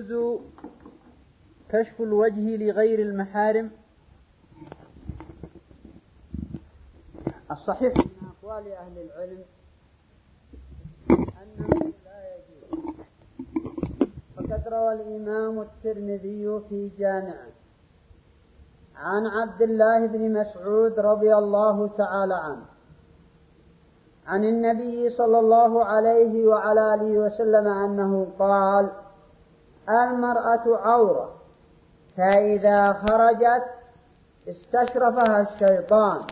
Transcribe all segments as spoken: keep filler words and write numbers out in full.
يجوز كشف الوجه لغير المحارم؟ الصحيح من أقوال أهل العلم أنه لا يجوز، فقد روى الإمام الترمذي في جامعه عن عبد الله بن مسعود رضي الله تعالى عنه عن النبي صلى الله عليه وعلى آله وسلم أنه قال: المرأة عورة، فإذا خرجت استشرفها الشيطان.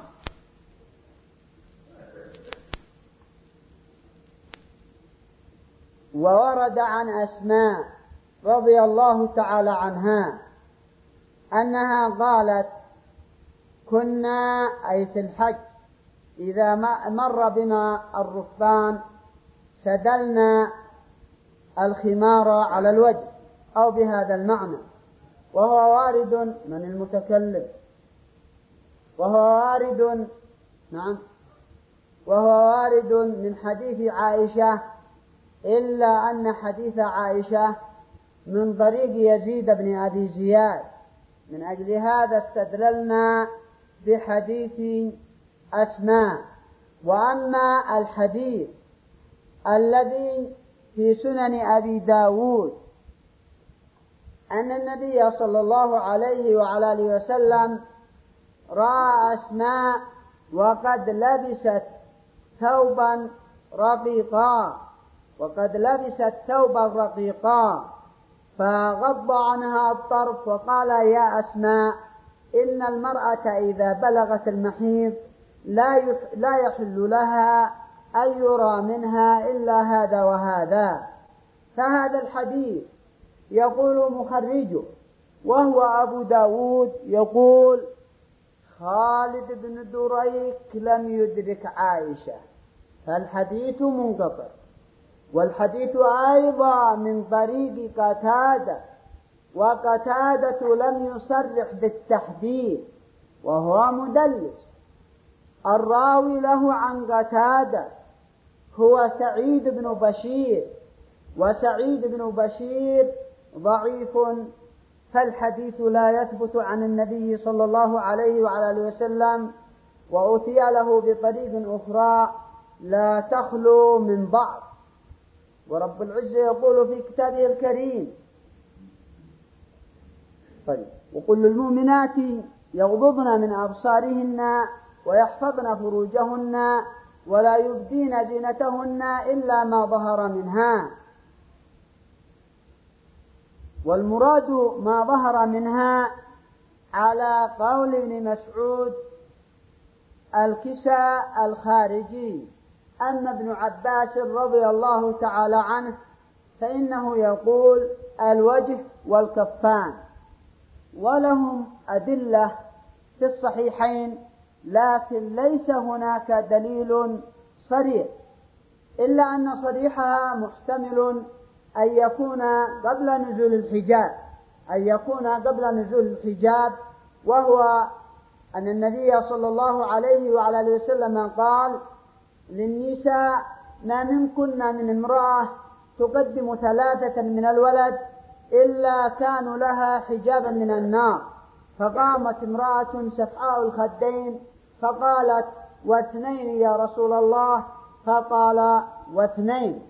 وورد عن أسماء رضي الله تعالى عنها أنها قالت: كنا أي في الحج إذا مر بنا الركبان سدلنا الخمار على الوجه، أو بهذا المعنى، وهو وارد من المتكلم، وهو وارد نعم وهو وارد من حديث عائشة، إلا أن حديث عائشة من طريق يزيد بن أبي زياد، من أجل هذا استدللنا بحديث أسماء. وأما الحديث الذي في سنن أبي داود أن النبي صلى الله عليه وعلى آله وسلم رأى أسماء وقد لبست ثوبا رقيقا وقد لبست ثوبا رقيقا فغض عنها الطرف وقال: يا أسماء، إن المرأة إذا بلغت المحيض لا يحل لها أن يرى منها إلا هذا وهذا. فهذا الحديث يقول مخرجه وهو أبو داود يقول: خالد بن دريك لم يدرك عائشة، فالحديث منقطع. والحديث أيضا من طريق قتادة، وقتادة لم يصرح بالتحديد وهو مدلس. الراوي له عن قتادة هو سعيد بن بشير، وسعيد بن بشير ضعيف، فالحديث لا يثبت عن النبي صلى الله عليه وعلى آله وسلم، وأتي له بطريق أخرى لا تخلو من بعض. ورب العزة يقول في كتابه الكريم: طيب وقل للمؤمنات يغضضن من أبصارهن ويحفظن فروجهن ولا يبدين زينتهن إلا ما ظهر منها. والمراد ما ظهر منها على قول ابن مسعود الكساء الخارجي. أما ابن عباس رضي الله تعالى عنه فإنه يقول الوجه والكفان، ولهم أدلة في الصحيحين، لكن ليس هناك دليل صريح، إلا أن صريحها محتمل أن يكون قبل نزول الحجاب أن يكون قبل نزول الحجاب وهو أن النبي صلى الله عليه وعلى آله وسلم قال للنساء: ما منكن من امرأة تقدم ثلاثة من الولد إلا كانوا لها حجابا من النار. فقامت امرأة سفعاء الخدين فقالت: واثنين يا رسول الله؟ فقال: واثنين.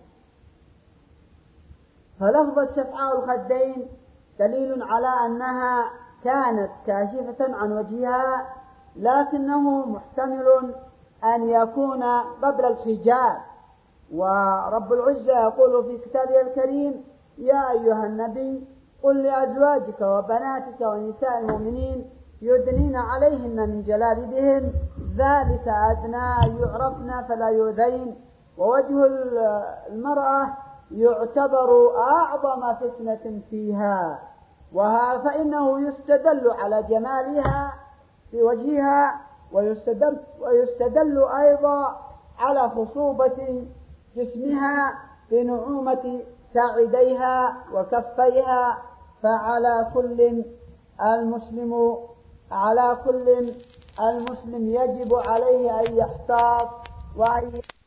فلفظة سفعاء الخدين دليل على أنها كانت كاشفة عن وجهها، لكنه محتمل أن يكون قبل الحجاب. ورب العزة يقول في كتابه الكريم: يا أيها النبي قل لأزواجك وبناتك ونساء المؤمنين يدنين عليهن من جلابيبهن ذلك أدنى أن يعرفن فلا يؤذين. ووجه المرأة يعتبر أعظم فتنة فيها، وها فإنه يستدل على جمالها في وجهها، ويستدل, ويستدل أيضا على خصوبة جسمها بنعومة ساعديها وكفيها. فعلى كل المسلم على كل المسلم يجب عليه أن يحتاط وأن